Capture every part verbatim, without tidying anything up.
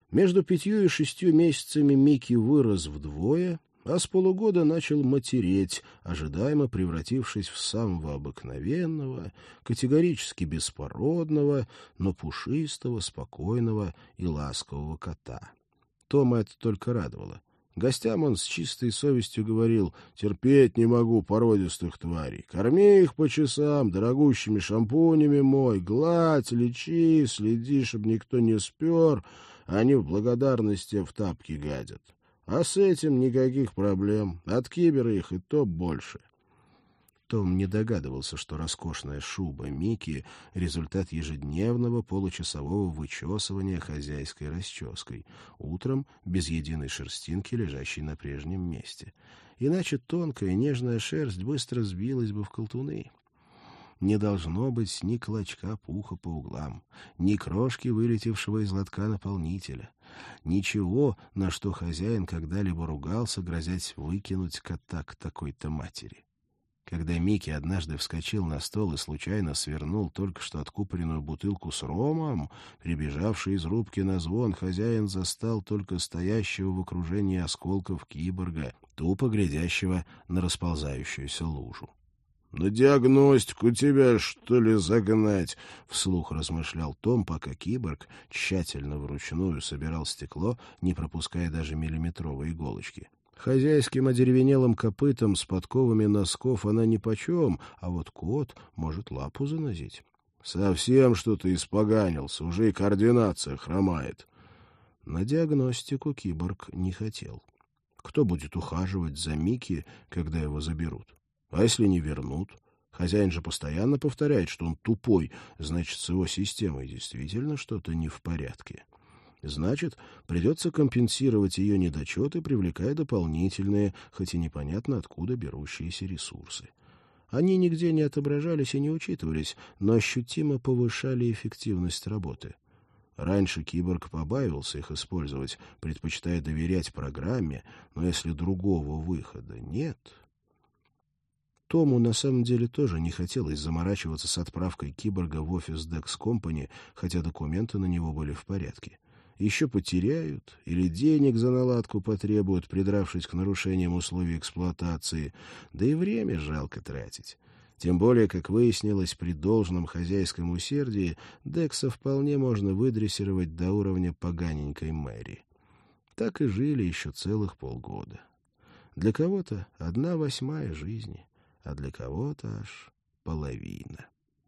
Между пятью и шестью месяцами Микки вырос вдвое, а с полугода начал матереть, ожидаемо превратившись в самого обыкновенного, категорически беспородного, но пушистого, спокойного и ласкового кота. Тома это только радовало. Гостям он с чистой совестью говорил: «Терпеть не могу породистых тварей. Корми их по часам, дорогущими шампунями мой, гладь, лечи, следи, чтобы никто не спер, а они в благодарности в тапки гадят. А с этим никаких проблем. От кибера их и то больше». Том не догадывался, что роскошная шуба Микки — результат ежедневного получасового вычесывания хозяйской расческой, утром без единой шерстинки, лежащей на прежнем месте. Иначе тонкая нежная шерсть быстро сбилась бы в колтуны. Не должно быть ни клочка пуха по углам, ни крошки вылетевшего из лотка наполнителя. Ничего, на что хозяин когда-либо ругался, грозясь выкинуть кота к такой-то матери. Когда Микки однажды вскочил на стол и случайно свернул только что откупоренную бутылку с ромом, прибежавший из рубки на звон, хозяин застал только стоящего в окружении осколков киборга, тупо глядящего на расползающуюся лужу. — На диагностику тебя, что ли, загнать? — вслух размышлял Том, пока киборг тщательно вручную собирал стекло, не пропуская даже миллиметровой иголочки. Хозяйским одеревенелым копытом с подковами носков она нипочем, а вот кот может лапу занозить. — Совсем что-то испоганился, уже и координация хромает. На диагностику киборг не хотел. Кто будет ухаживать за Микки, когда его заберут? А если не вернут? Хозяин же постоянно повторяет, что он тупой, значит, с его системой действительно что-то не в порядке. Значит, придется компенсировать ее недочеты, привлекая дополнительные, хоть и непонятно откуда берущиеся ресурсы. Они нигде не отображались и не учитывались, но ощутимо повышали эффективность работы. Раньше киборг побаивался их использовать, предпочитая доверять программе, но если другого выхода нет... Тому на самом деле тоже не хотелось заморачиваться с отправкой киборга в офис Dex Company, хотя документы на него были в порядке. Еще потеряют или денег за наладку потребуют, придравшись к нарушениям условий эксплуатации, да и время жалко тратить. Тем более, как выяснилось, при должном хозяйском усердии Декса вполне можно выдрессировать до уровня поганенькой Мэри. Так и жили еще целых полгода. Для кого-то одна восьмая жизни, а для кого-то аж половина.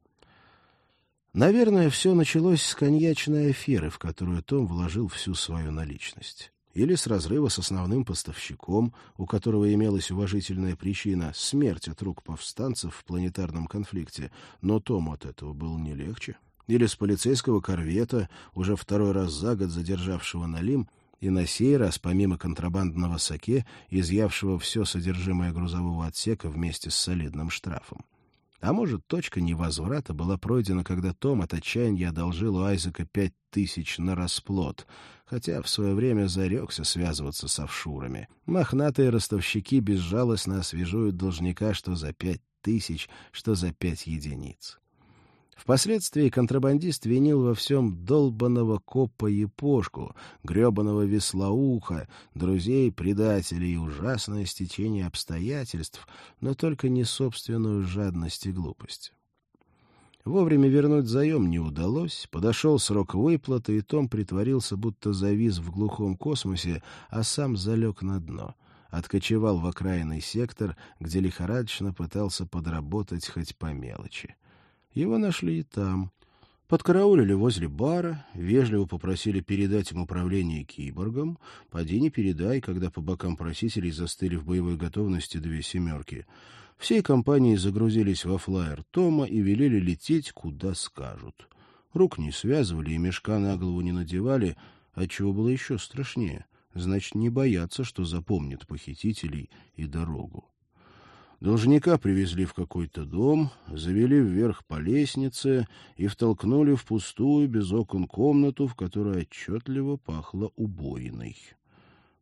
Наверное, все началось с коньячной аферы, в которую Том вложил всю свою наличность. Или с разрыва с основным поставщиком, у которого имелась уважительная причина — смерть от рук повстанцев в планетарном конфликте, но Тому от этого было не легче. Или с полицейского корвета, уже второй раз за год задержавшего Налим, и на сей раз, помимо контрабандного саке, изъявшего все содержимое грузового отсека вместе с солидным штрафом. А может, точка невозврата была пройдена, когда Том от отчаяния одолжил у Айзека пять тысяч на расплод, хотя в свое время зарекся связываться с офшурами. Мохнатые ростовщики безжалостно освежуют должника что за пять тысяч, что за пять единиц. Впоследствии контрабандист винил во всем долбаного копа-япошку, гребаного веслоуха, друзей, предателей и ужасное стечение обстоятельств, но только не собственную жадность и глупость. Вовремя вернуть заем не удалось, подошел срок выплаты, и Том притворился, будто завис в глухом космосе, а сам залег на дно. Откочевал в окраинный сектор, где лихорадочно пытался подработать хоть по мелочи. Его нашли и там. Подкараулили возле бара, вежливо попросили передать им управление киборгом. Поди не передай, когда по бокам просителей застыли в боевой готовности две «семерки». Всей компанией загрузились во флайер Тома и велели лететь, куда скажут. Рук не связывали и мешка на голову не надевали, отчего было еще страшнее. Значит, не боятся, что запомнят похитителей и дорогу. Должника привезли в какой-то дом, завели вверх по лестнице и втолкнули в пустую, без окон комнату, в которой отчетливо пахло убоиной.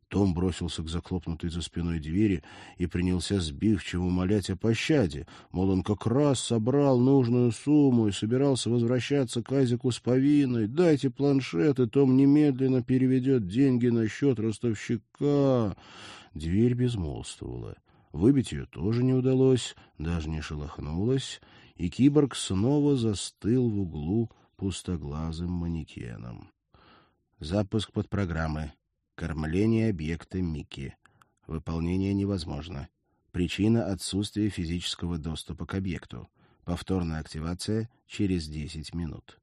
Том бросился к захлопнутой за спиной двери и принялся сбивчиво умолять о пощаде, мол, он как раз собрал нужную сумму и собирался возвращаться к Айзеку с повинной. «Дайте планшет, и Том немедленно переведет деньги на счет ростовщика». Дверь безмолвствовала. Выбить ее тоже не удалось, даже не шелохнулась, и киборг снова застыл в углу пустоглазым манекеном. Запуск подпрограммы. Кормление объекта Микки. Выполнение невозможно. Причина — отсутствие физического доступа к объекту. Повторная активация через десять минут.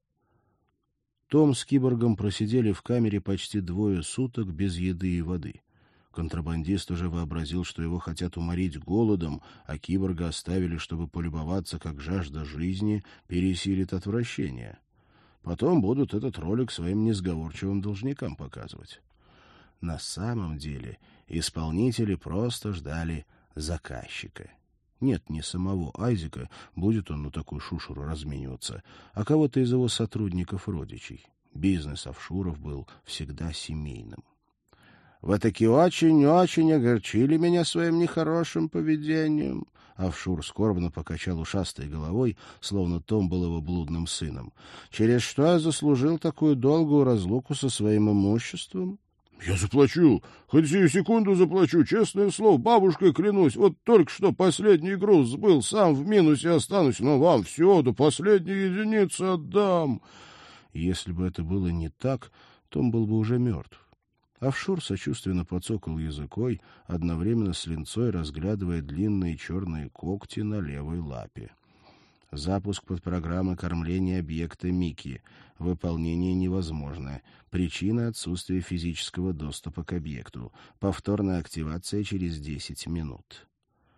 Том с киборгом просидели в камере почти двое суток без еды и воды. Контрабандист уже вообразил, что его хотят уморить голодом, а киборга оставили, чтобы полюбоваться, как жажда жизни пересилит отвращение. Потом будут этот ролик своим несговорчивым должникам показывать. На самом деле исполнители просто ждали заказчика. Нет, не самого Айзека, будет он на такую шушеру размениваться, а кого-то из его сотрудников-родичей. Бизнес офшуров был всегда семейным. «Вы таки очень-очень огорчили меня своим нехорошим поведением». Офшур скорбно покачал ушастой головой, словно Том был его блудным сыном. «Через что я заслужил такую долгую разлуку со своим имуществом?» «Я заплачу. Хоть сию секунду заплачу. Честное слово, бабушкой клянусь. Вот только что последний груз сбыл. Сам в минусе останусь, но вам все до последней единицы отдам». Если бы это было не так, Том был бы уже мертв. Офшур сочувственно подцокал языкой, одновременно с линцой разглядывая длинные черные когти на левой лапе. Запуск подпрограммы кормления объекта Микки. Выполнение невозможно. Причина — отсутствие физического доступа к объекту. Повторная активация через десять минут.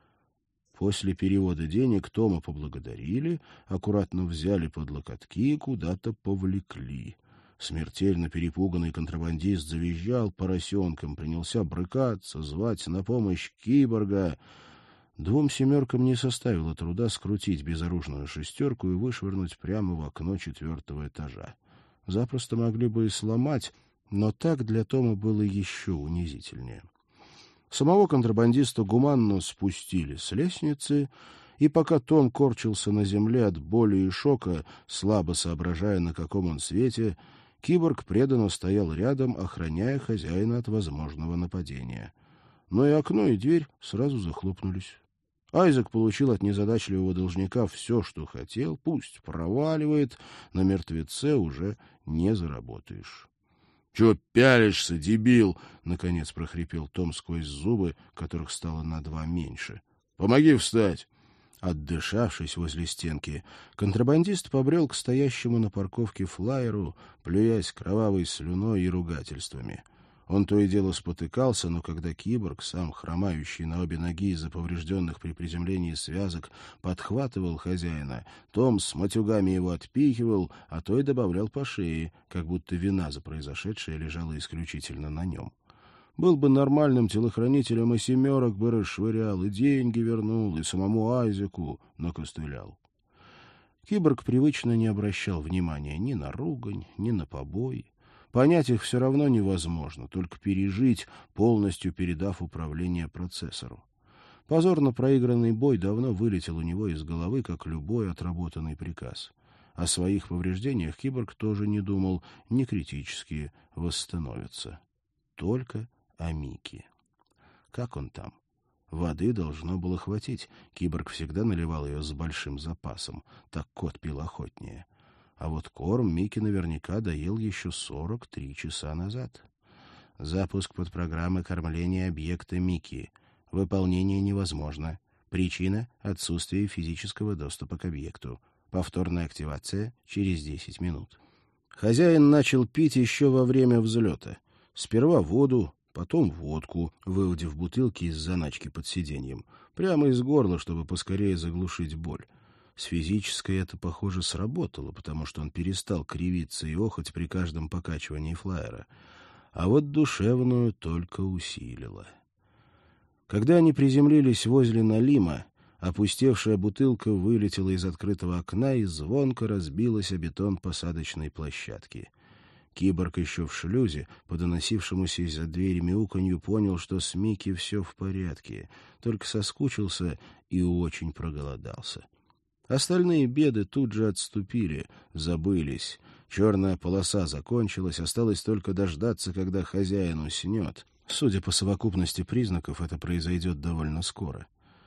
После перевода денег Тома поблагодарили, аккуратно взяли под локотки и куда-то повлекли. Смертельно перепуганный контрабандист завизжал поросенком, принялся брыкаться, звать на помощь киборга. Двум семеркам не составило труда скрутить безоружную шестерку и вышвырнуть прямо в окно четвертого этажа. Запросто могли бы и сломать, но так для Тома было еще унизительнее. Самого контрабандиста гуманно спустили с лестницы, и пока Том корчился на земле от боли и шока, слабо соображая, на каком он свете, киборг преданно стоял рядом, охраняя хозяина от возможного нападения. Но и окно, и дверь сразу захлопнулись. Айзек получил от незадачливого должника все, что хотел, пусть проваливает, на мертвеце уже не заработаешь. — Чего пялишься, дебил? — наконец прохрипел Том сквозь зубы, которых стало на два меньше. — Помоги встать! Отдышавшись возле стенки, контрабандист побрел к стоящему на парковке флайеру, плюясь кровавой слюной и ругательствами. Он то и дело спотыкался, но когда киборг, сам хромающий на обе ноги из-за поврежденных при приземлении связок, подхватывал хозяина, Том с матюгами его отпихивал, а то и добавлял по шее, как будто вина за произошедшее лежала исключительно на нем. Был бы нормальным телохранителем, и семерок бы расшвырял, и деньги вернул, и самому Айзеку накостылял. Киборг привычно не обращал внимания ни на ругань, ни на побои. Понять их все равно невозможно, только пережить, полностью передав управление процессору. Позорно проигранный бой давно вылетел у него из головы, как любой отработанный приказ. О своих повреждениях киборг тоже не думал, не критически восстановится. Только о Микки. Как он там? Воды должно было хватить. Киборг всегда наливал ее с большим запасом. Так кот пил охотнее. А вот корм Микки наверняка доел еще сорок три часа назад. Запуск подпрограммы кормления объекта Микки. Выполнение невозможно. Причина — отсутствие физического доступа к объекту. Повторная активация через десять минут. Хозяин начал пить еще во время взлета. Сперва воду, потом водку, выудив бутылки из заначки под сиденьем. Прямо из горла, чтобы поскорее заглушить боль. С физической это, похоже, сработало, потому что он перестал кривиться и охоть при каждом покачивании флайера. А вот душевную только усилило. Когда они приземлились возле Налима, опустевшая бутылка вылетела из открытого окна и звонко разбилась о бетон посадочной площадки. Киборг еще в шлюзе, по доносившемуся из-за двери мяуканью, понял, что с Микки все в порядке, только соскучился и очень проголодался. Остальные беды тут же отступили, забылись. Черная полоса закончилась, осталось только дождаться, когда хозяин уснет. Судя по совокупности признаков, это произойдет довольно скоро.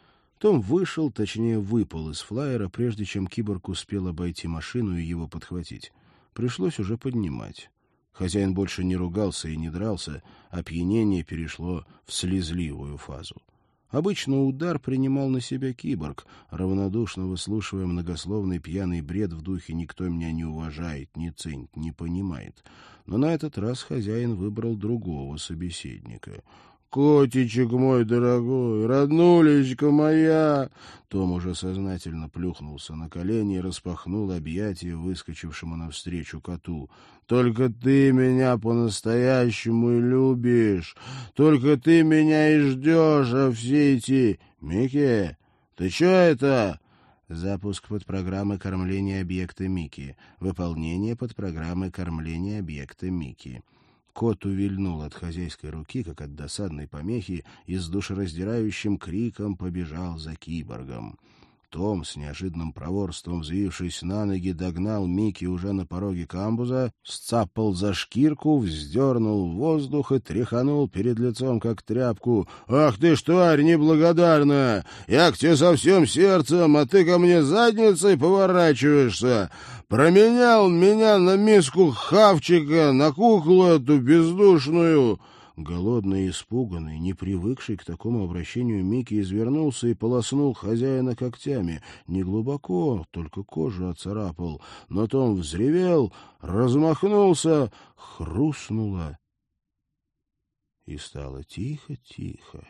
Том вышел, точнее выпал из флайера, прежде чем Киборг успел обойти машину и его подхватить. Пришлось уже поднимать. Хозяин больше не ругался и не дрался, опьянение перешло в слезливую фазу. Обычно удар принимал на себя Киборг, равнодушно выслушивая многословный пьяный бред в духе «никто меня не уважает, не ценит, не понимает». Но на этот раз хозяин выбрал другого собеседника. «Котичек мой дорогой, роднулечка моя!» Том уже сознательно плюхнулся на колени и распахнул объятия выскочившему навстречу коту. «Только ты меня по-настоящему и любишь, только ты меня и ждешь, а все эти... Микки, ты че это?» Запуск подпрограммы кормления объекта Микки. Выполнение подпрограммы кормления объекта Микки. Кот увильнул от хозяйской руки, как от досадной помехи, и с душераздирающим криком побежал за Киборгом. Том, с неожиданным проворством взвившись на ноги, догнал Микки уже на пороге камбуза, сцапал за шкирку, вздернул в воздух и тряханул перед лицом, как тряпку. «Ах ты ж, тварь неблагодарная! Я к тебе со всем сердцем, а ты ко мне задницей поворачиваешься! Променял меня на миску хавчика, на куклу эту бездушную!» Голодный и испуганный, не привыкший к такому обращению, Микки извернулся и полоснул хозяина когтями. Не глубоко, только кожу оцарапал. Но Том взревел, размахнулся, хрустнуло, и стало тихо-тихо.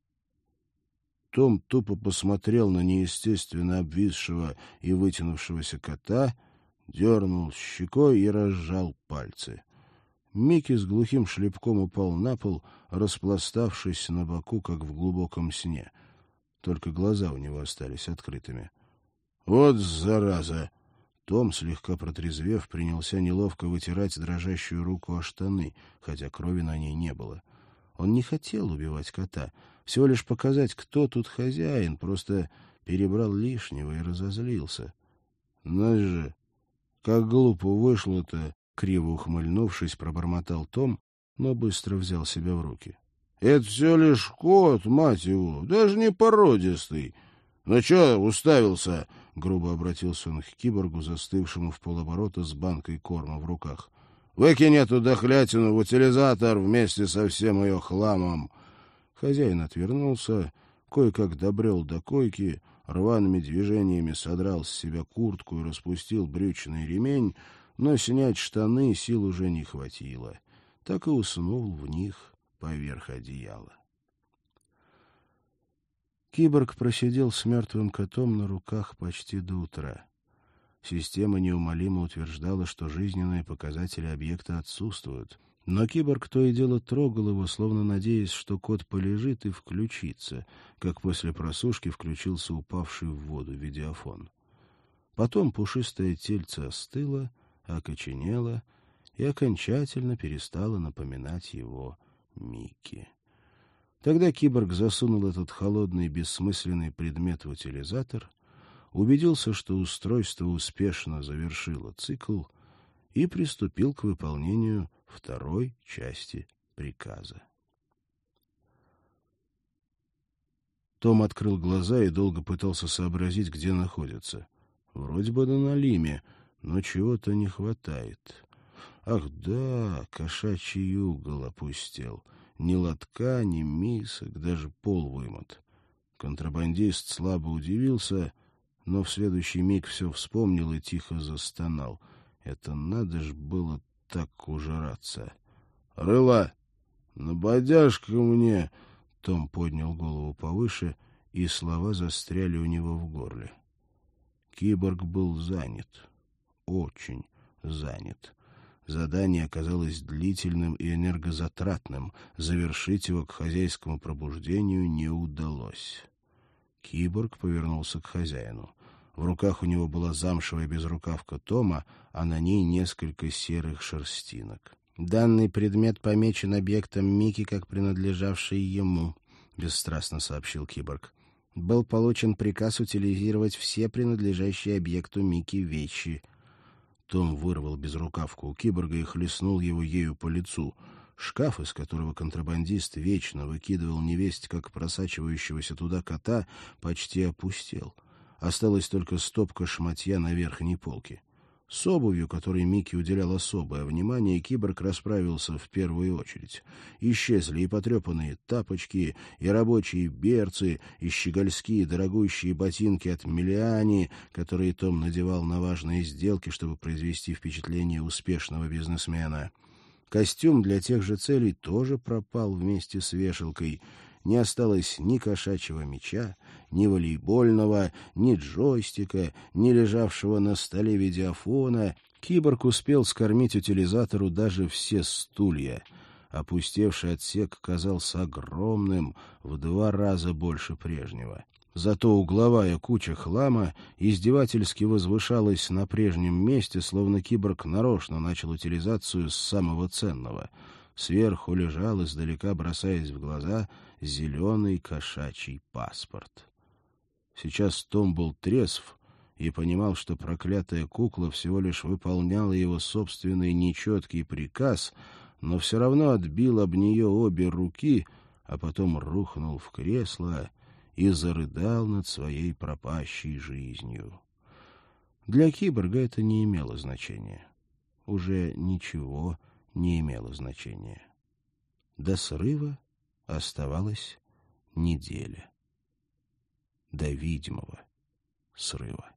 Том тупо посмотрел на неестественно обвисшего и вытянувшегося кота, дернул щекой и разжал пальцы. Микки с глухим шлепком упал на пол, распластавшись на боку, как в глубоком сне. Только глаза у него остались открытыми. «Вот зараза!» Том, слегка протрезвев, принялся неловко вытирать дрожащую руку о штаны, хотя крови на ней не было. Он не хотел убивать кота, всего лишь показать, кто тут хозяин, просто перебрал лишнего и разозлился. «Надо же, как глупо вышло-то!» Криво ухмыльнувшись, пробормотал Том, но быстро взял себя в руки. — Это все лишь кот, мать его, даже не породистый. — Ну че уставился? — грубо обратился он к Киборгу, застывшему в полоборота с банкой корма в руках. — Выкинь эту дохлятину в утилизатор вместе со всем ее хламом. Хозяин отвернулся, кое-как добрел до койки, рваными движениями содрал с себя куртку и распустил брючный ремень, но снять штаны сил уже не хватило. Так и уснул в них поверх одеяла. Киборг просидел с мертвым котом на руках почти до утра. Система неумолимо утверждала, что жизненные показатели объекта отсутствуют. Но Киборг то и дело трогал его, словно надеясь, что кот полежит и включится, как после просушки включился упавший в воду видеофон. Потом пушистое тельце остыло, окоченела и окончательно перестала напоминать его Микки. Тогда Киборг засунул этот холодный бессмысленный предмет в утилизатор, убедился, что устройство успешно завершило цикл, и приступил к выполнению второй части приказа. Том открыл глаза и долго пытался сообразить, где находится. Вроде бы на Налиме, но чего-то не хватает. Ах да, кошачий угол опустел. Ни лотка, ни мисок, даже пол вымыт. Контрабандист слабо удивился, но в следующий миг все вспомнил и тихо застонал. Это надо ж было так ужраться. — Рыла, набодяжь-ка мне! Том поднял голову повыше, и слова застряли у него в горле. Киборг был занят. Очень занят. Задание оказалось длительным и энергозатратным. Завершить его к хозяйскому пробуждению не удалось. Киборг повернулся к хозяину. В руках у него была замшевая безрукавка Тома, а на ней несколько серых шерстинок. «Данный предмет помечен объектом Микки как принадлежавший ему», — бесстрастно сообщил киборг. «Был получен приказ утилизировать все принадлежащие объекту Микки вещи». Том вырвал безрукавку у киборга и хлестнул его ею по лицу. Шкаф, из которого контрабандист вечно выкидывал невесть как просачивающегося туда кота, почти опустел. Осталась только стопка шматья на верхней полке. С обувью, которой Микки уделял особое внимание, киборг расправился в первую очередь. Исчезли и потрепанные тапочки, и рабочие берцы, и щегольские дорогущие ботинки от Миллиани, которые Том надевал на важные сделки, чтобы произвести впечатление успешного бизнесмена. Костюм для тех же целей тоже пропал вместе с вешалкой. Не осталось ни кошачьего мяча, ни волейбольного, ни джойстика, ни лежавшего на столе видеофона. Киборг успел скормить утилизатору даже все стулья. Опустевший отсек казался огромным, в два раза больше прежнего. Зато угловая куча хлама издевательски возвышалась на прежнем месте, словно киборг нарочно начал утилизацию с самого ценного. Сверху лежал, издалека бросаясь в глаза, зеленый кошачий паспорт. Сейчас Том был трезв и понимал, что проклятая кукла всего лишь выполняла его собственный нечеткий приказ, но все равно отбил об нее обе руки, а потом рухнул в кресло и зарыдал над своей пропащей жизнью. Для киборга это не имело значения. Уже ничего не имело значения. До срыва оставалась неделя. До видимого срыва.